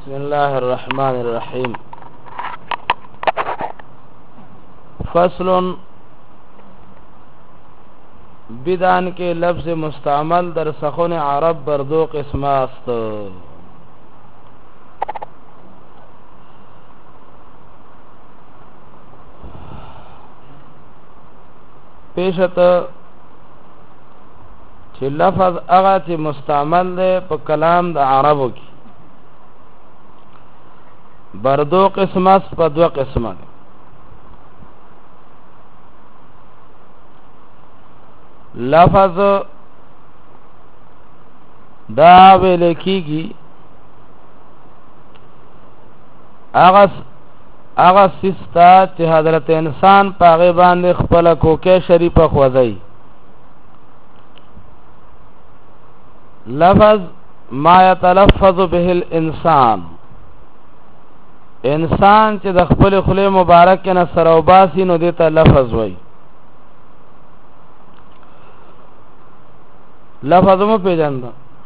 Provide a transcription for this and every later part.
بسم الله الرحمن الرحيم. فصل بدان کے لفظ مستعمل در سخن عرب بر دو قسم است. پیشت چې لفظ هغه چې مستعمل دی په کلام د عربو کې بر دو قسم است، په دو قسمه دی. لفظ دا ویل کیږي هغه سستا چې حضرت انسان پاغه باندې خپل کوکه شریفه خوځي. لفظ ما يتلفظ به الانسان، انسان چې د خپل خله مبارک نه سره وباسي نو دې ته لفظ وایي. لفظ مو پیژاند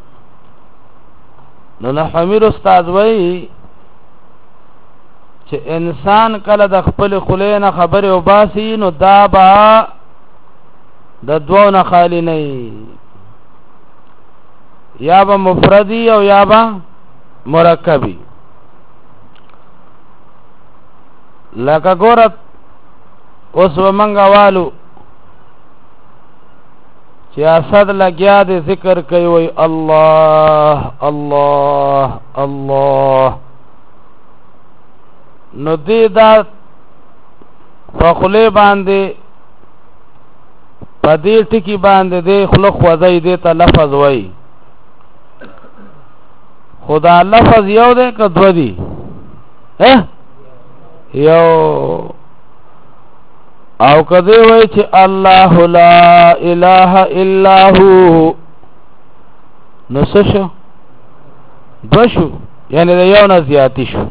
نو نحمیر استاد وایي چې انسان کله د خپل خله نه خبره وباسي نو دا با د دوه نه خالی نه، یا با مفردی او یا با مرکبی. لکه ګورت اوس ومنګا والو چې اسد لګیا دې ذکر کوي وي الله الله الله، نو دې دا فخله باندې پدې ټکی باندې دې خلق وځي دې ته لفظ وای. خدا لفظ یو دې که دو دي؟ یو. او کدی وای چې الله لا اله الا هو نو شو دو شو، یعنی د یو نه زیاتی شو.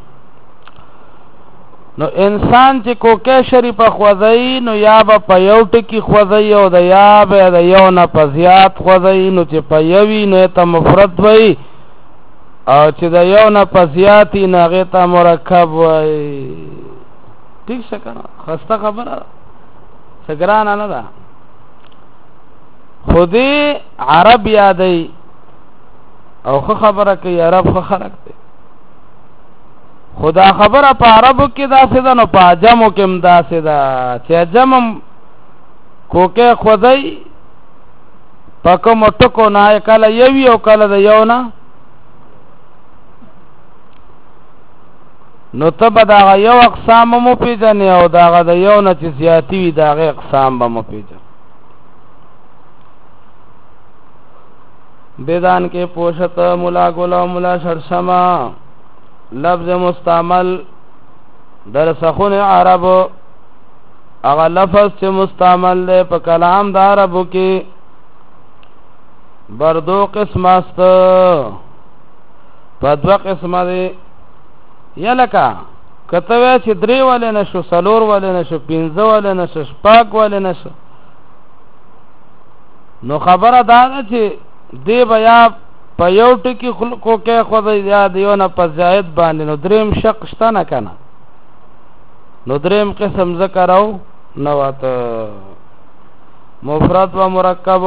نو انسان چې کوکه شریفه خوځي نو یا به په یو ټکی خوځي او د یا به د یو نه په زیات خوځي، نو چې په یوی نو ته مفرد وای او چې د یو نه په زیاتی نه هغه ته مرکب وای. ٹھیک شکر خسته خبره سګران نه ده. خودی عرب یادی او خبره کوي عرب خو خلق دی. خدا خبره په عربو کې داسې ده نو په عجمو کې هم داسې ده چې عجم کوکه خدای په کوم ټکو نه کله یوي او کله د یو نه، نو تبا دا یو اقسام مو پیژنې او دا د یو نه چې زیاتی وي دا غي اقسام به مو پیژنې. بدان کې پوشت مولا ګل مولا شرشما لفظ مستعمل در سخن عرب اغا لفظ چې مستعمل دی په کلام د عربو کې بر دو قسم است، په دو قسمه دی. یا لکه کته چې درې ولې نشو، سلور ولې نشو، پنځه ولې نشو، شپږ ولې نشو، نو خبره دا ده چې دی بیا په یو ټکی خلقو کې خدای یا دیو نه په زائد باندې نو دریم شق شته نه کنه، نو دریم قسم ذکر او نوات مفرد و مرکب.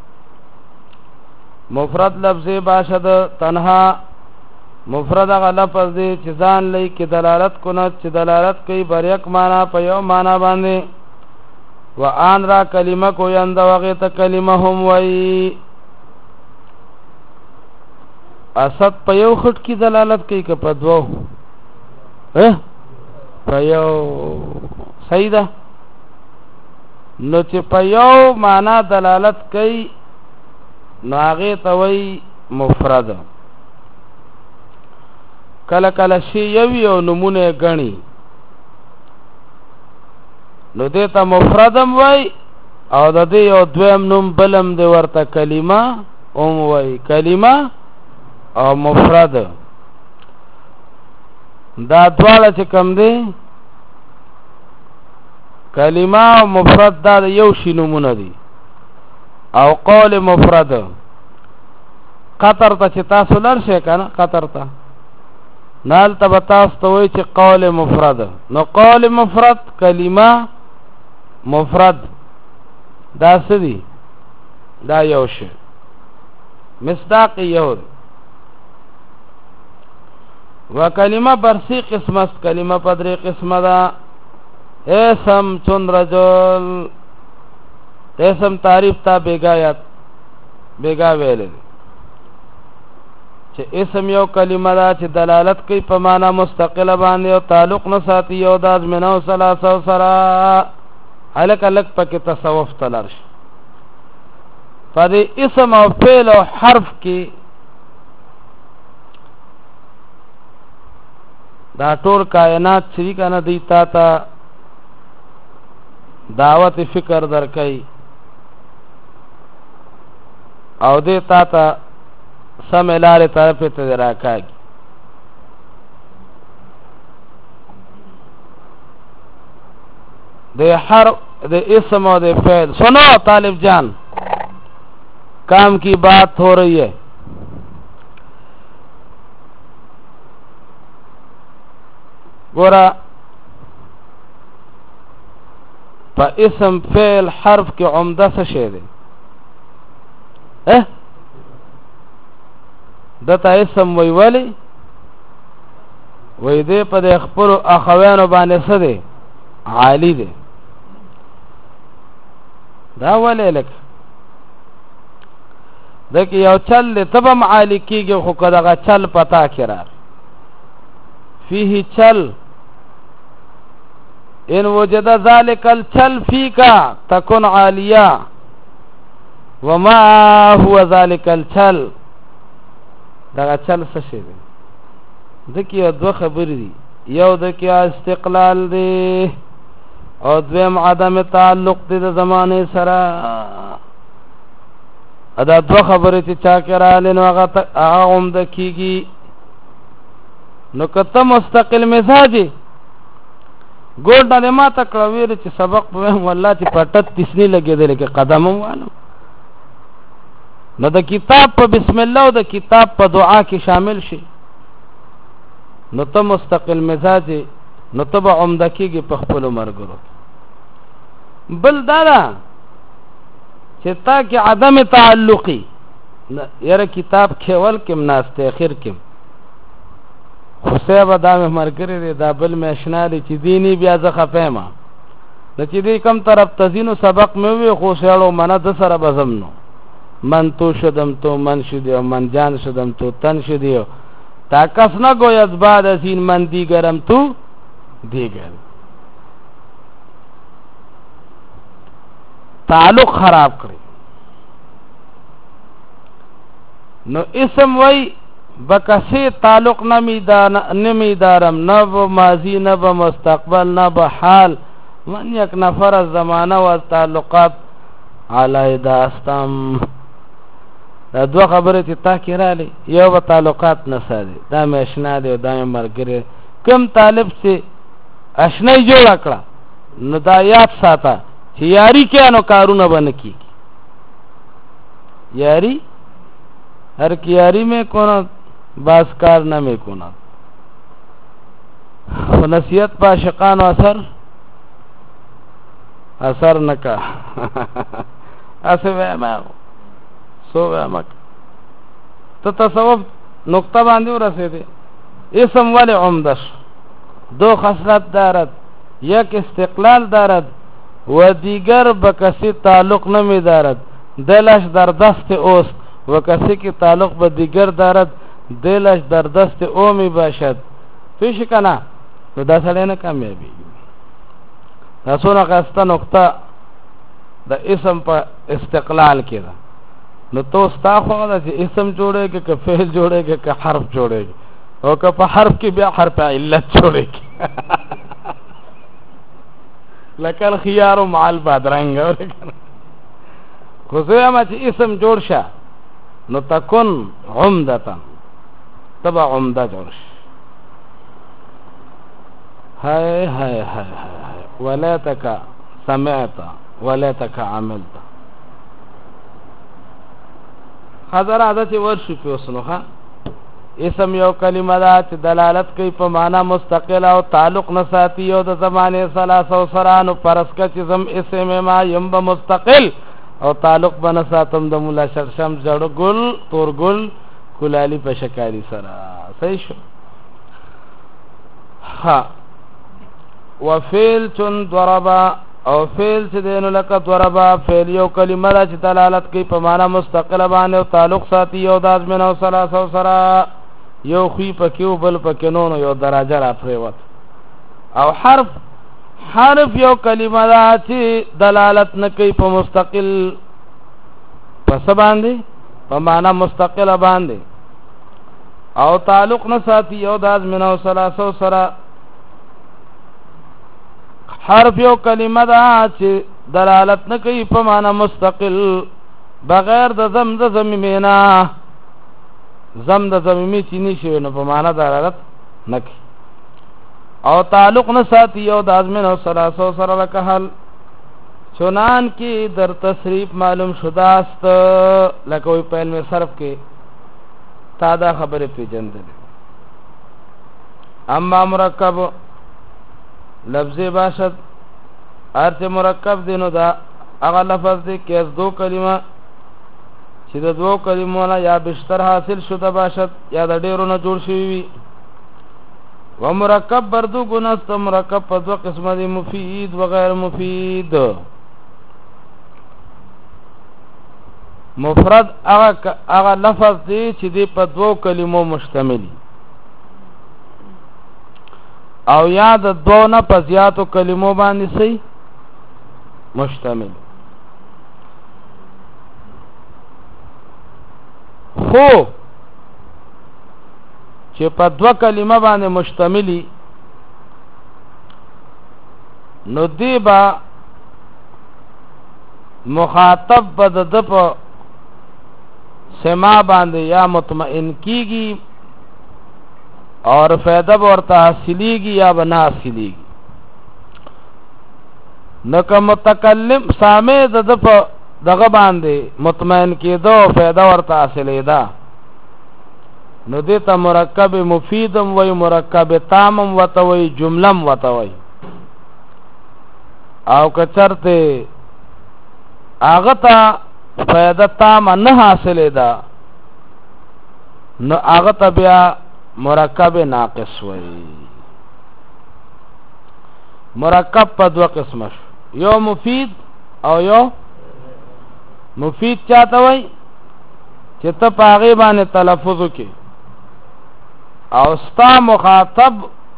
مفرد لفظ باشد تنها، مفرد هغه لفظ دی چې ځان لای کې دلالت کونه چې دلالت کوي بر یک معنا په یو معنا باندې. و ان را کلمه کو یند وغه ته کلمه هم وای. اسد په یو خټ کې دلالت کوي که په دوه؟ په یو. صحیح ده. نو چې په یو معنا دلالت کوي نو هغه ته وای مفرد. کله کله شی یوی او نمونه غنی نو دې ته مفردم وای او د دې یو دویم نوم بلم دی ورته کلمه اوم وای. کلمه او مفرد دا دواړه چې کم دی، کلمه او مفرد دا یو شی نمونه دي. او قول مفرد قطر ته چې تاسو لر شئ کنه، قطر ته نال تبتاس توي چې قول مفرد. نو قول مفرد کلمه مفرد دا سدي دا یو شی مصداق یو و کلمه برسی قسم است. کلمه پدری قسم دا اسم چون رجل اسم تعریف تا بیگا ویل چې اسم یو کلمه دا چې دلالت کوي په معنا مستقله باندې او تعلق نه ساتي او د ازمنه ثلاثه سره الک الک پکې تصوف تلرش په دې اسم او فعل او حرف کې دا ټول کائنات چې کنه دی تا دعوت فکر درکای او دې تا سم لارې طرف ته راکاږي. د حرف د اسم او د فعل سنو طالب جان کام کی بات ہو رہی ہے. گورا پا اسم فعل حرف کی عمدہ سے شے دے دتا اسم وی ولی وی دے پا دے اخبرو اخوانو بانے سدے عالی دے دا ولی لک دکی یو چل دے تبم عالی کی گی خو کدغا چل پتا کرار فیہی چل ان وجد ذالک الچل فیکا تکن عالیہ وما هو ذالک الچل دغه چل څه شي دی دکی دو خبرې دي یو دکی استقلال دی او دویم عدم تعلق دی د زمانه سره ادا دو خبرې چې چا کړه نو هغه عمده کیږي. نو کته مستقل مزاجي ګورډه دې ما ته کړه ویل چې سبق په والله چې پټت تسنی لګېدل کې قدم وانه نو د کتاب په بسم الله او د کتاب په دعا کې شامل شي نو ته مستقل مزاج نو ته به عمده کېږي په خپل مرګرو. بل دا چې تا کې عدم تعلقي یاره کتاب کېول کې مناسته اخر کې خو به دا مې مرګري دی دا بل مې اشنا دی چې دیني بیا زه خفېما نو چې دی کم طرف تزینو سبق مې وي خو سیاړو منه د سره بزم نو من تو شدم تو من شدی و من جان شدم تو تن شدی و تا کس نگوید بعد از این من دیگرم تو دیگر تعلق خراب کری. نو اسم وی بکسی تعلق نمی دارم نه با ماضی نه با مستقبل نه با حال من یک نفر از زمانه و از تعلقات علی داستم. دا دو خبره چې تا کې رالی یو به تعلقات نه سادي دا مې اشنا دی او دا مې مرګري کم طالب چې اشنای جوړ کړه نو دا یاد ساته چې یاری کې نو کارونه بن کی یاری هر کی یاری میں کونا باز کار نہ میں کونا نصیحت پا عاشقانو اثر نکا اسه وما سو وما ته تصوف نقطه باندې ورسېده. اسم ولی عمدش دو خصلت دارد یک استقلال دارد و دیگر به کسی تعلق نمی دارد دلش در دست اوست و کسی که تعلق به دیگر دارد دلش در دست او می باشد. پیش کنا نو دا سړی نه کامیابی. دا څونه ښایسته نقطه د اسم په استقلال کې ده. نو تو ستا خو ده چې اسم جوړېږي که فعل جوړېږي که حرف جوړېږي او که په حرف کې بیا حرف علت جوړېږي لکه الخيار مع البادرنګ خو زه ما چې اسم جوړ شه نو تکن عمدتا تبع عمده جوړ شه. هاي هاي هاي هاي ولاتك سمعت ولاتك عملت حضر عادت ورشو پیوسنو ها اسم یو کلمه دا چې دلالت کوي په معنا مستقل او تعلق نه ساتي او د زمانه ثلاثه سره نو پرسکه چې زم اسم ما یم مستقل او تعلق بنا ساتم د مولا شرشم جړ ګل تور ګل کلالی په شکاری سره صحیح شو. ها وفعل چون ضربا او فعل چې دینو لکه ضربا فعل یو کلمه دا چې دلالت کوي په معنا مستقل باندې او تعلق ساتي او د ازمنه او ثلاثه سره یو خو پکې او بل پکې نو یو درجه را پریوت. او حرف یو کلمه دا چې دلالت نه کوي په مستقل پس باندې په معنا مستقل باندې او تعلق نه ساتي او د ازمنه او ثلاثه سره. حرف یو کلمه دا چې دلالت نه کوي په معنا مستقل بغیر د زمیمینا زم د زمیمی چې نشي نو په معنا دلالت نه کوي او تعلق نه ساتي او د ازمن او ثلاثه سره لکه حل چنان کې در تصریف معلوم شداست لکه وی په علم صرف کې تا دا خبره پیژندل. اما مرکب لفظ باشد ارچ مرکب دینو دا هغه لفظ دی کې از دو کلمه چې د دو کلمو نه یا بشتر حاصل شده باشد یا د ډیرو نه جوړ شوی وي. و مرکب بردو گناست مرکب په دو قسمه دی مفید و غیر مفید. مفرد هغه لفظ دی چې دی په دو کلمو مشتمل او یا د دو نه په زیاتو کلمو باندې سي مشتمل. خو چې په دو کلمه باندې مشتملی نو دی با مخاطب بد د په سما باندې یا مطمئن کیږي اور فائدہ ورته حاصلېږي یا بنا حاصلېږي. نو که متکلم سامع د په دغه باندې مطمئن کېدو او فائدہ ورته حاصلېدا نو دې ته مرکب مفیدم وای مرکب تامم وته وای جملم وته وای. او که چرته هغه ته فائدہ تام نه حاصلېدا نو هغه ته بیا مرکب ناقص وای. مرکب په دوه قسمه شو یو مفید او یو مفید چاته وای چې ته پاغه باندې تلفظ وکې او ستا مخاطب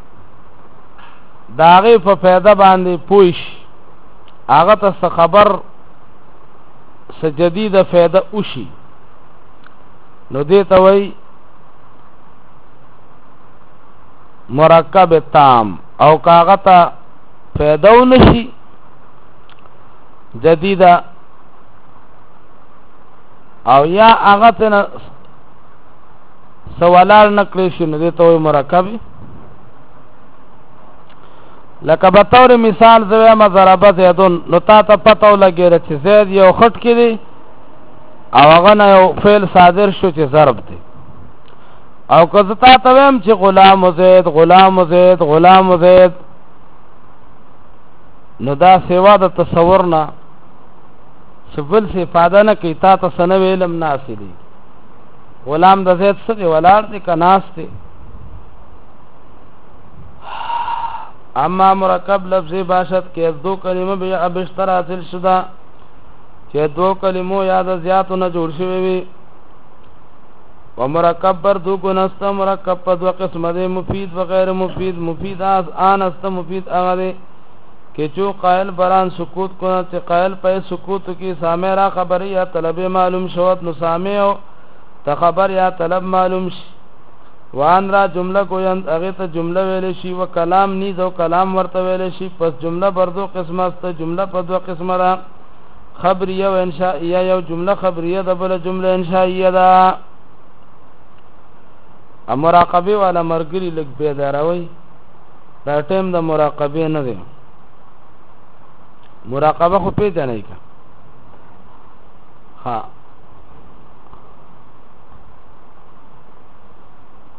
داغه په فائدہ باندې پوښ هغه ته خبر څه جديده فائدہ وشي نو دې ته وای مرکب تام. او کاغتا فائدہ نشي جديده او یا هغه ته سوالال نکړي شي نو دې ته وای مرکب. لکه به تور مثال زویا ما ضربه زیدون نو تا ته پته ولګی چې زید یو خټ کې دی او هغه نه یو فعل صادر شو چې ضرب دی. او که زه تا ته ویم چې غلام زید غلام زید غلام زید نو دا سیوا د تصور نه سبل سے فاده نه کوي تا ته سنو علم نه حاصلي. غلام د زید څه دی ولاړ دی که ناست دی. اما مرکب لفظی باشد که از دو کلمه بیا بیشتر حاصل شده چې دو کلمو یا د زیاتو نه جوړ شوی وي. و مرکب بر دو گنست مرکب په دو قسمه دی مفید و غیر مفید. مفید آن است مفید هغه دی کہ جو قائل بران سکوت کنا چې قائل په سکوت کی سامع را خبر یا طلب معلوم شوت نو سامع او ته خبر یا طلب معلوم شي. وان را جمله کویند هغه ته جمله ویل شي و کلام نیز او کلام ورته ویل شي. پس جمله بر دو قسمه است. جمله په دو قسمه را خبریه و انشائیه. یو جمله خبریه ده بل جمله انشائیه ده. مراقبه والا مرګري لګ بیداروي دا ټیم د مراقبه نه دی. مراقبه خو پیژنې کا ها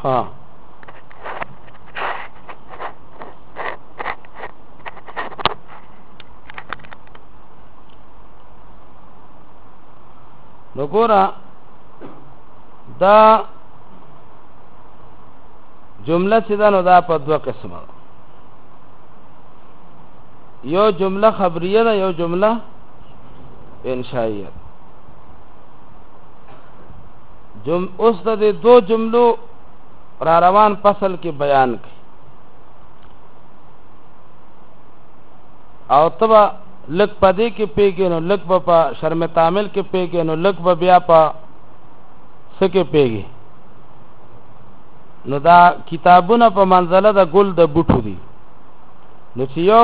ها نو ګورا دا جمله چې دا نو دا په دوه قسمه یو جمله خبریه ده یو جمله انشائیه اوس د دو جملو را روان فصل کې بیان کړي او تبا لک پدې کې پیګې نو لک په شرم تعامل کې پیګې نو لک بیا په سکه پیګې نو دا کتابونه په منزله د ګل د بوټو دي نو چې یو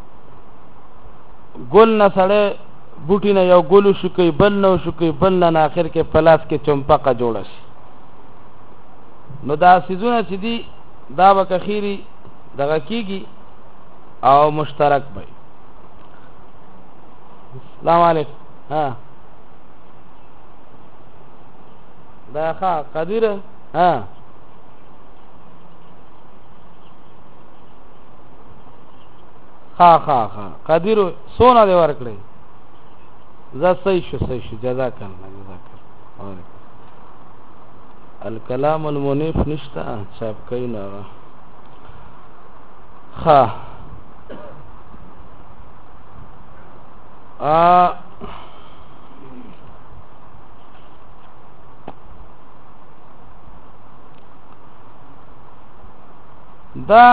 ګل نه سړی بوټي نه یو ګل شو کوي بل نه شو کوي بل نه اخر کې پلاس کې چمپقه جوړه شي نو دا سيزونه چې دي دا وکخيري دغه کیږي او مشترک وي السلام علیکم ها دا ښه قدیر ها ها قدیر سونه دی ورکړي زه صحیح شو جزاک الله الکلام المنیف نشتا صاحب کین ها دا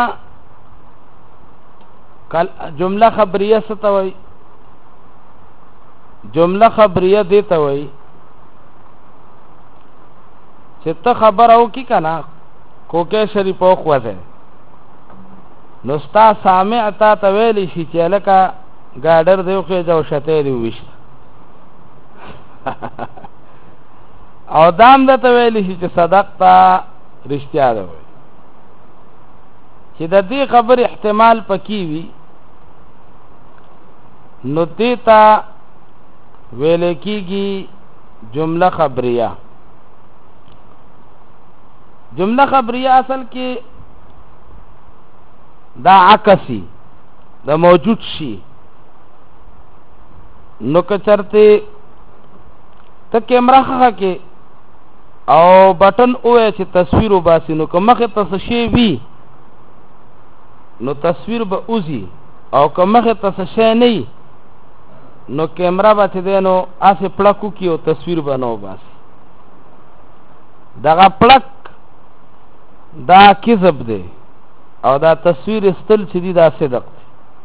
جمله خبریه ستوي جمله خبریه دیتا وي چې ته خبر او کی کنه کوکه شریف او خوځه نو ستا سامع تا ته ویلی شي چې لکه ګاډر دیو کې جو شته دی وښه او دام د ته ویلی شي چې صدقتا رښتیا ده وي چې د دې خبر احتمال پکې وي نو دیتا ویل کېږي جمله خبریه جمله خبریه اصل کې دا عکسی دا موجود شي نو که چرته ته کیمرا خه کې او بٹن اوه چې تصویر وباسي نو که مخه ته شي وي نو تصویر به اوزي او که مخه ته شي نه نو کیمرا به دینو اسه پړکو کیو تصویر بنو باسي دغه پړک دا کذب دی او دا تصویر استل چې دی دا صدق دی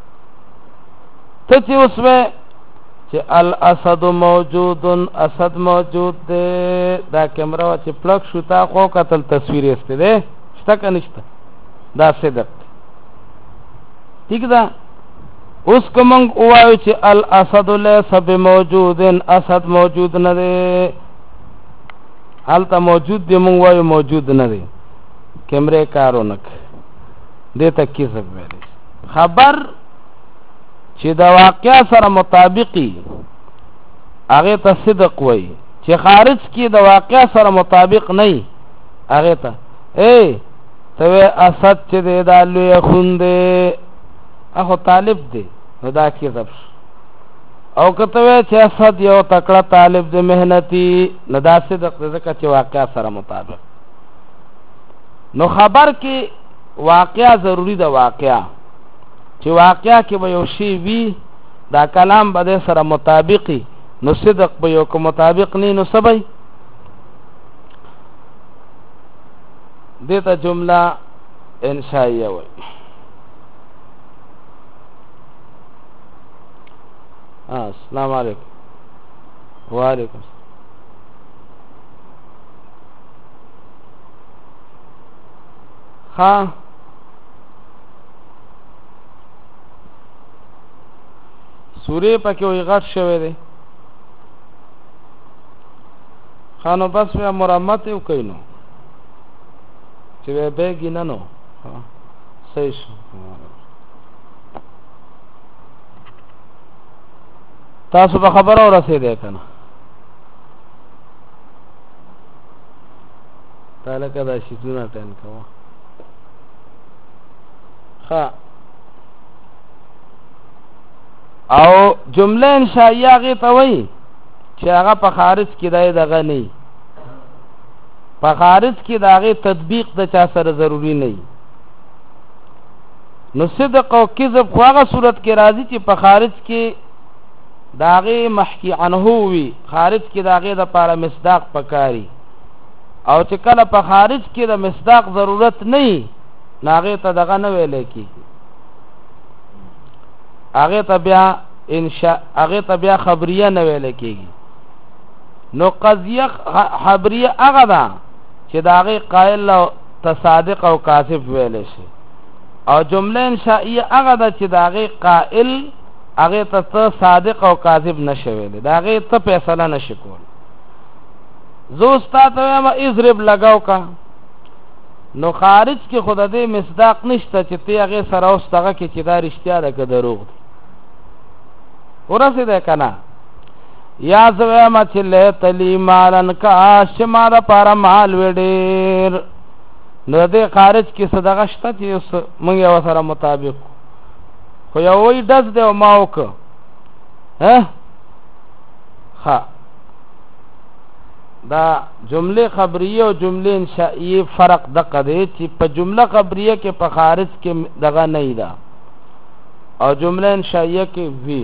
ته چې اوس چې الاسد موجود اسد موجود دی دا کیمرا چې پړک شو تا خو قتل تصویر است دی شته کنيشته دا صدق دی ٹھیک ده اوس کومنګ وایو چې الاسد ليس بموجود اسد موجود نه دی حالته موجود دی مونږ وایو موجود نه دی کیمرې کارونه دې ته کیسب ویل خبر چې دا واقعیا سره مطابقي هغه ته صدق وایي چې خارج کې د واقعیا سره مطابق نه هغه ته ته اسد چې دا لوی خوندې اخو طالب دی نو دا کیسب او کته چې اسد یو تکړه طالب دی مهنتي نو دا صدق ځکه چې واقعیا سره مطابق نو خبر کې واقعیا ضروری ده واقعیا چې واقعیا کې به یو شی وي دا کلام به سره مطابقي نو صدق به یو کو مطابق نه نو سبي دته جمله انشائیه وي السلام علیکم وعلیکم ها سورې پکې وي غټ شوی دی خانو بس بیا مرمت یو کوي نو چې بیګی نه نو صحیح شو تاسو به خبر او رسیدې کنه تا لکه دا شیزونه ټین کوه ښه او جمله انشائیه هغې ته وایي چې هغه په خارج کې دی دغه نه وي په خارج کې د هغې تطبیق د چا سره ضروري نه وي نو صدق او کذب خو هغه صورت کې راځي چې په خارج کې د هغې محکي عنه وي خارج کې د هغې دپاره مصداق پکاري او چې کله په خارج کې د مصداق ضرورت نه وي نو هغې ته دغه نه ویلی کېږي هغې ته بیا خبریه نه ویلی کېږي نو قضیه خبریه هغه ده چې د هغې قائل ته صادق او کاذب ویلی شي او جمله انشائیه هغه ده چې د هغې قائل هغې ته صادق او کاذب نشي ویلی د هغې ته فیصله نشي کول زه ستا ته وایم اضرب لګاو که نو خارج کې خو د دې مصداق نشته چې ته هغې سره اوس دغه کې چې دا رښتیا ده که دروغ دی ورسېدی که نه یا زه وایم چې لیت لی مالن کاش چې ما دپاره مال وی ډېر نو د دې خارج کې څه دغه شته چې موږ یې ورسره مطابق خو یو وایي ډز دی او ما وکړه ښه دا جمله خبریه او جمله انشائیه فرق دقه دی چې په جمله خبریه کې په خارج کې دغه نه ده او جمله انشائیه کې وی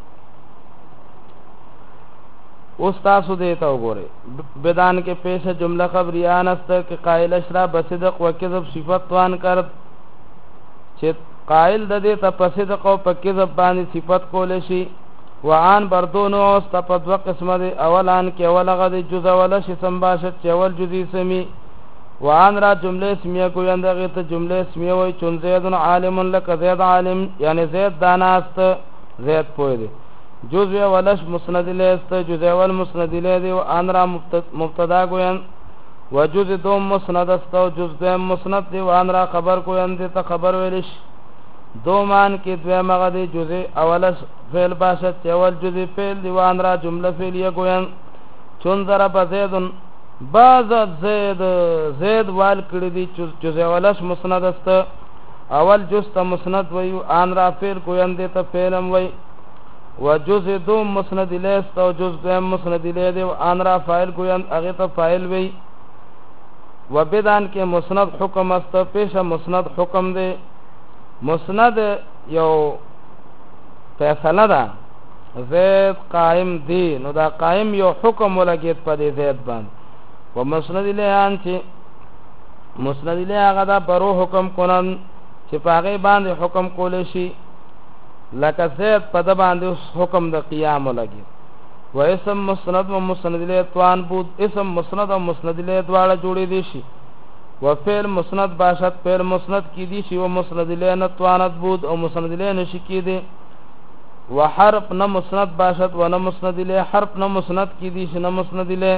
اوس تاسو دې ته وګورئ بدان کې پیش جمله خبریان است کې قائل اشرا بصدق و کذب صفت وان کرد چې قائل د دې ته صدق او په کذب باندې صفت کول شي وعن بردونو استفد و قسمه دی اولان کې اولغه دی جزء ولا شي سمباشت چې اول جزئی سمی وعن را جمله اسمیه کوي اندغه ته جمله اسمیه وای چون زید عالم لک زید عالم یعنی زید داناست زید پوی دی جزء ولش مسند له است جزء ول مسند له دی وعن را مبتدا کوي وجزء دوم مسند است او جزء مسند دی وعن را خبر کوي اند ته خبر ویلش دو مان کې دوه مغه دی جزء اولش فعل باشد اول جزء فعل دی وان را جمله فعلیه گوین چون ضرب زید باز زید وال کړی دی جزء اولش مسند است اول جزء مسند وی ان را فعل گوین دی ته فعلم وی وجزء دو مسند له است او جزء مسند له دی ان را فاعل گوین هغه ته فاعل وی وبدان کې مسند حکم است پیش مسند حکم دی مسند یو فیصله ده زید قائم دی نو دا قائم یو حکم ولګید په دې زید باندې و مسند الیان چې مسند الی هغه دا برو حکم کنن چې په هغه باندې حکم کول شي لکه زید په د باندې حکم د قیام ولګید و اسم مسند و مسند الی توان بود اسم مسند او مسند الی دواړه جوړې دي شي و فعل مسند باشد فعل مسند کی دی شی و مسند الی نتوانت بود او مسند الی نشی کی دی و حرف نه مسند باشد و نه مسند الی حرف نه مسند کی دی شی نه مسند الی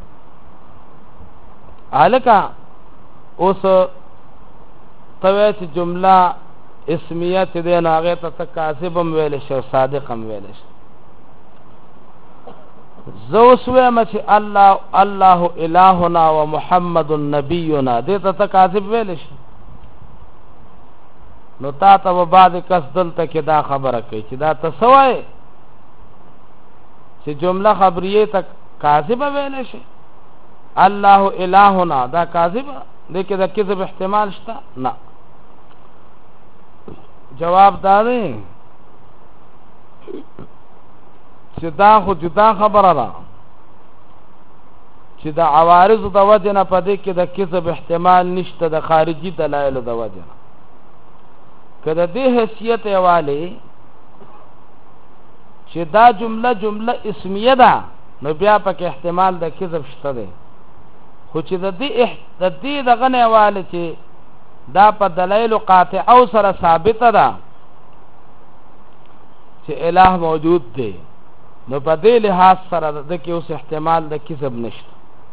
الکا اوس توی چې جمله اسمیه چې دی نو هغې ته کاذبم ویلی شي او صادقم ویلی شي زه اوس وایم چې الله الهنا و محمد نبینا دې ته کاذب ویلی شي نو تا ته به بعد کس دلته کې دا خبره کوي چې دا ته څه وایې چې جمله خبریه ته کاذبه ویلی شي الله الهنا دا کاذبه دې کې د کذب احتمال شته نه جواب دا دی چې دا خو جدا خبره ده چې د عوارض د وجه نه په دې کې د کذب احتمال نشته د خارجي دلایل د وجه نه که د دې حیثیت حواله چې دا جمله اسمیه ده نو بیا پکې احتمال د کذب شته دی خو چې د دې دغه نه حواله چې دا په دلایل قاطعه سره ثابته ده چې الہ موجود دی نو په دې لحاظ سره د کې اوس احتمال د کذب نشته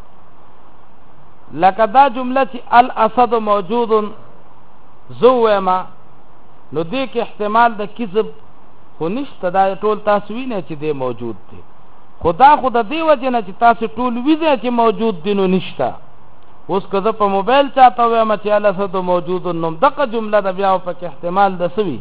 لکه دا جمله چې الاسد موجود زوما نو دې کې احتمال د کذب خو نشته دا ټول تاسو وینئ چې دی موجود دی خدا د دې وجه نه چې تاسو ټول وینئ چې موجود دی نو نشته اوس که زه په موبایل چاته وایم چې الاسد موجود نوم دغه جمله د بیا په کې احتمال د سوي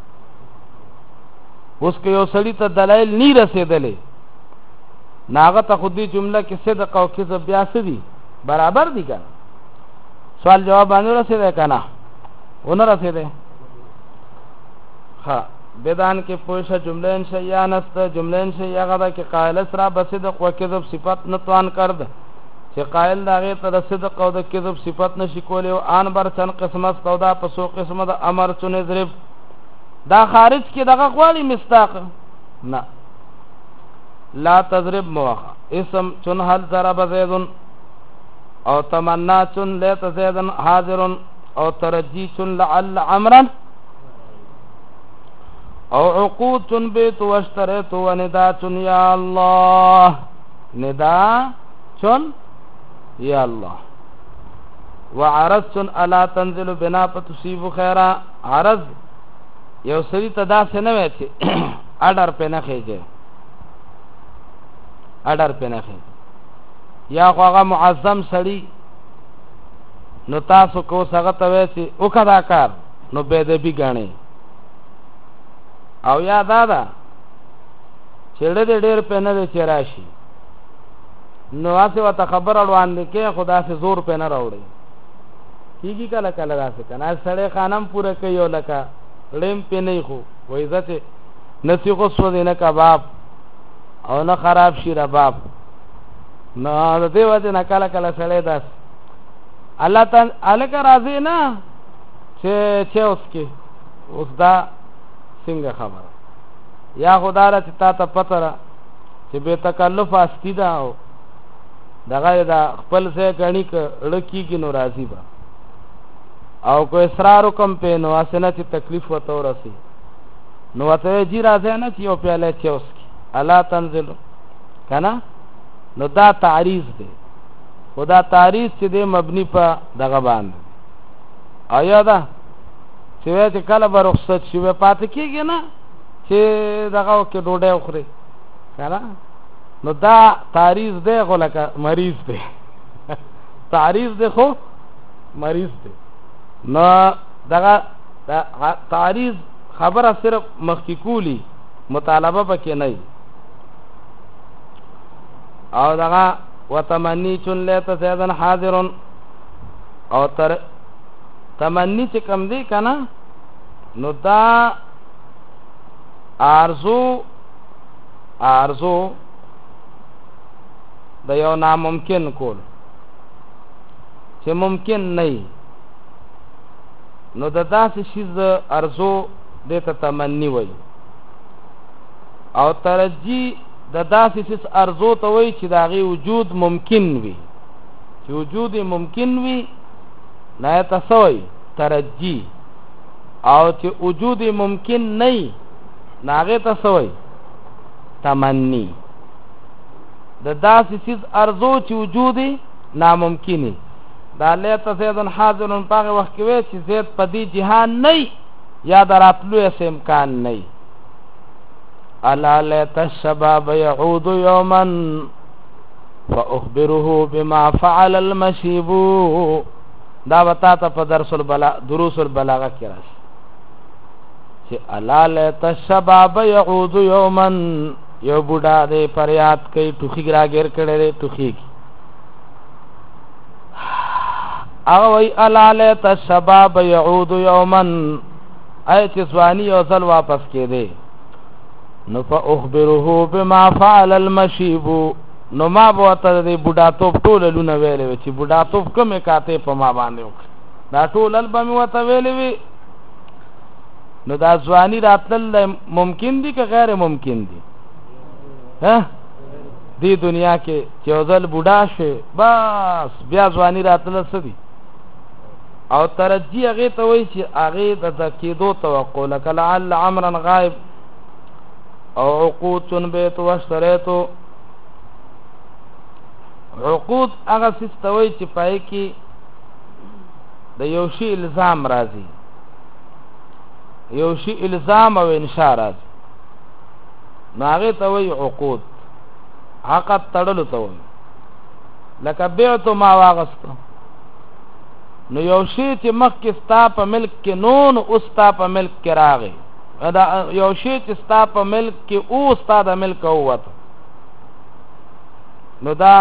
اوس که یو سړی ته دلایل نه رسیدلې ناغه ته خودي جمله کې صدق او کذب بیا سدي برابر دي کنه سوال جواب باندې رسیدل کنه ونه رسیدل ها بدان کې پوښه جمله انشاء نست جمله انشاء غدا کې قائل سره بصدق او کذب صفات نتوان کرد چې قائل داغه ته صدق او د کذب صفات نشي کولې او ان بر چن قسمه سودا په سو قسمه د امر چونه ضرب دا خارج کې دغه غواړي مستاق نه لا تضرب مواخ اسم چن هل ضرب زید او تمنا چن لیت زید حاضر او ترجی چن لعل عمرا او عقود چن بیت واشتریت و ندا چن یا الله ندا چن یا الله وعرض چن الا تنزل بنا فتصيب خيرا عرض یو سړي ته داسې نه وای چې اډر په نه خېږي اډر په نه خېږي یا خو هغه معظم سړي نو تاسو کو څنګه ته وای چې وکړه کار نو به دې بي غاڼې او یا دادا چېړې دې ډېر په نه چې راشي نو واسه وته خبر اړوان دي کې خدا سے زور په نه راوړي کیږي کله کله راځي کنه سړی خانم پوره کوي او لکه لیم په نه خو وای ځکه نسی خو سو دینه کباب او نه خراب شي رباب نو د دې وجه نه کله کله سړی داس الله تعالی الک راضی نه چې اوس کې اوس دا څنګه خبره یا خدای را چې تا ته پته را چې به تکلف استی دا او دغه دا خپل ځای غنی ک لکیږي نو راضی با او کو اصرار کوم په نو اسنه چې تکلیف وته ورسي نو وته جی راځه نه چې یو پیاله چې اوس کی الا تنزل کنه نو دا تعریض دی خدا تعریض چې دی مبني په دغه باندې آیا دا چې کله به رخصت شي په پات کېږي نه چې دغه کې ډوډۍ وخوري کنه نو دا تعریض دی خو لکه مریض دی تعریض دی خو مریض دی نو دغه تعریض خبره صرف مخکې کولی مطالبه پکې نه او دغه وتمنی چون لیت زیدن حاضر او تر تمنی چې کم دی کنه نو دا ارزو د یو ناممکن کول چې ممکن نه نو د داسې شي ز ارزو دته تمنی وای او ترجی د داسې شي ارزو ته وای چې داغي وجود ممکن وي چې وجود ممکن وي نه تاسوي ترجی او چې وجود ممکن نه ناغه تاسوي تمنی د داسې شي ارزو چې وجود ناممکني دا لیت زیدن حاضرن پاغه وخت کې وي چې زید پدی جهان نه یا دراتلو اس امکان نه الا لیت الشباب يعود يوما فاخبره بما فعل المشيب دا وتا ته په دروس البلاغه کې راشي چې الا لیت الشباب يعود يوما یو بوډا دې فریاد کوي ټوخي راګر کړي ټوخي او وی الالیت الشباب يعود يوما ای چې ځواني او ځل واپس کېده نو فاخبره بما فعل المشيب نو ما بوته دې بوډا توپ ټول لونه ویلې چې بوډا توپ کومه کاته په ما باندې وکړه دا ټول البم وته ویلې وی نو دا ځواني راتل ممکن دي که غیر ممکن دي ها دی دنیا کې چې ځل بوډا شي بس بیا ځواني راتل سدي او ترجی هغه ته وای چې هغه د کېدو توقع لکه لعل عمرا غائب او عقود بیت واشتریت عقود هغه سستوي چې پای کې د یو شی الزام راځي یو شی الزام او انشاء راځي نو هغه ته وای عقود عقد تړلو ته وای لکه بیعت ما واغستو نو یو شی چې مخکې ستا په ملک کې نو نو اوس ستا په ملک کې راغی دا یو شی چې ستا په ملک کې او ستا د ملک ووته نو دا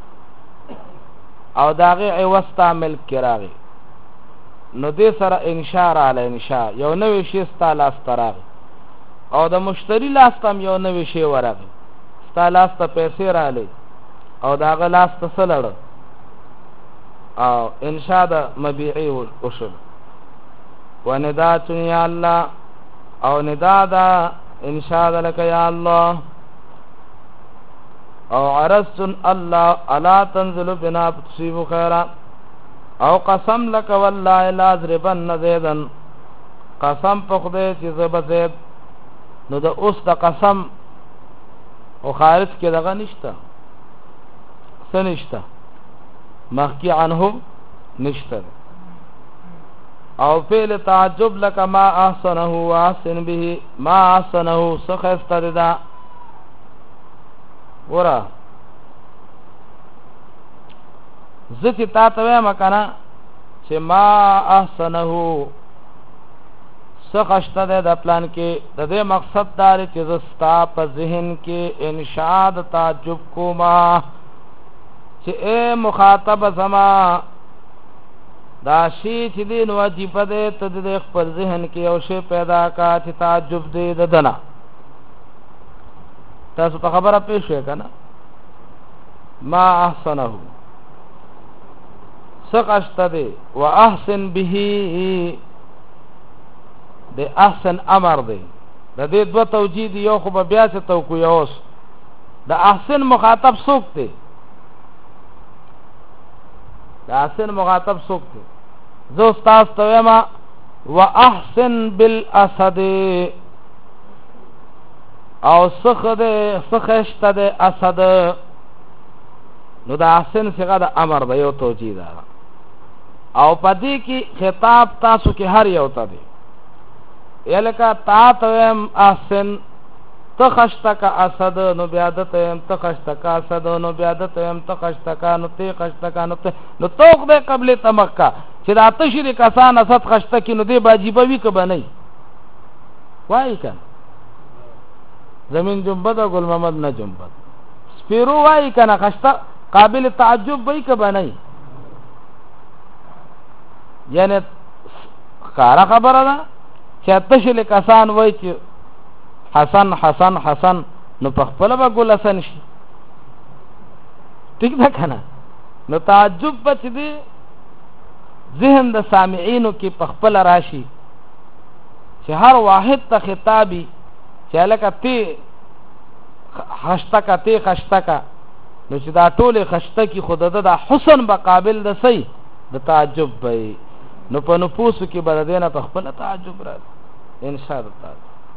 او د هغې عوض ستا ملک کې راغی نو دې سره انشاء راغلی انشاء یو نوی شی ستا لاس ته راغی او د مشتری لاس ته هم یو نوی شی ورغی ستا لاس ته پیسې راغلی او د هغه لاس ته څه لړه او انشاء د مبيعي وشل وندات یا الله او ندا دا انشاء لك یا الله او عرست الله الا تنزل بنا تصيب خيرا او قسم لك والله لا ضربن زيدا قسم په خدای چې زب زید نو د اوس د قسم او خارج کې دغه نشته سنشته مخکی عنه نشته او فعل تعجب لك ما احسنه واحسن به ما احسنه سخستردا ورا زتی تا ته مکانا چې ما احسنه سخشته د پلان کې د دې مقصد دار چې زستا په ذهن کې انشاء د تعجب کوما چې اے مخاطب زما دا شی چې دین واجب ده ته د خپل ذهن کې یو شی پیدا کا چې تعجب دې د دنا تاسو ته خبره پېښ شوه کنه ما احسنه سقشت دې واحسن به د احسن امر دې د دې دوه توجید یو خو بیا څه تو کو یوس د احسن مخاطب څوک دی د احسن مخاطب څوک دی زه استاد ته ما واحسن بالاسد او سخشت د اسد نو د احسن څنګه د امر د یو توجید او پدې کې خطاب تاسو کې هر یو ته دی یلکه تا تویم احسن تخشتک اسد نو بیادتیم تخشتک اسد نو بیادتیم تخشتک نو تی خشتک نو توق دے قبل تمکہ چې دا تشری کسان اسد خشتکی نو دی باجیبه وی که بنی وائی کن زمین جنبت و گل محمد نه جنبت سپیرو وائی کن خشتا قابل تعجب وی که بنی یعنی خارا خبره ده چې تشری کسان وی چې حسن حسن حسن نو په خپل به ګل حسن شي ٹھیک ده کنه نو تعجب بچ دی ذهن د سامعینو کې په خپل راشي چې هر واحد ته خطابي چې لکه تی خشتکا تی خشتکا نو چې دا ټول خشتکی خود د حسن به قابل د سي د تعجب به نو په نفوس کې بر دینه په خپل تعجب راځي ان شاء الله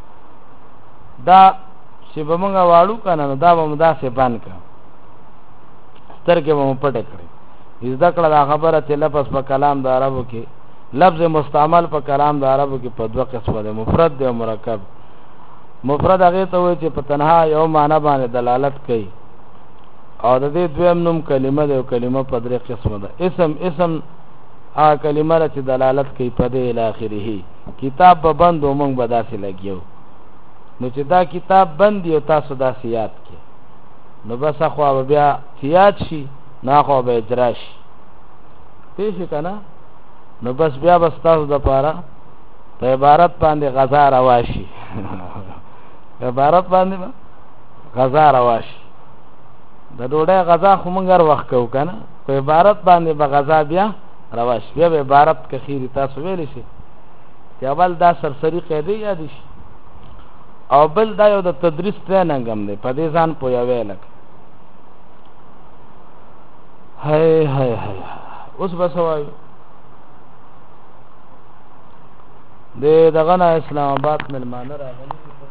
دا چې به مونږه واړو کنه نو دا به مو داسې بند کړه سترګې به مو پټې کړې زده کړه دا خبره چې لفظ په کلام د عربو کې لفظ مستعمل په کلام د عربو کې په دوه قسمه ده مفرد دی او مرکب مفرد هغه ته وایي چې په تنها یو معنی باندې دلالت کوي او د دې دویم نوم کلمه ده او کلمه په درې قسمه ده اسم هغه کلمه چې دلالت کوي په دې الی اخره کتاب به بند او مونږ به داسې لګیو نو چې دا کتاب بند دی او تاسو دا سیات کې نو بس خو بیا سیات شي نه خو به اجرا شي پیښ کنه نو بس بیا بس تاسو د پاره په عبارت باندې غزا رواشي عبارت باندې غزا رواشي د ډوډۍ غزا خو مونږ وخت کو کنه په عبارت باندې به غزا بیا رواشي بیا به عبارت کې خیر تاسو ویل شي چې اول دا سرسری قاعده یاد شي او بل دا یو د تدریس ټریننګ هم دی په دې ځان پوهاوی لک هاي هاي هاي اوس بس وایو دغه نه اسلام آباد ملمانه راغلي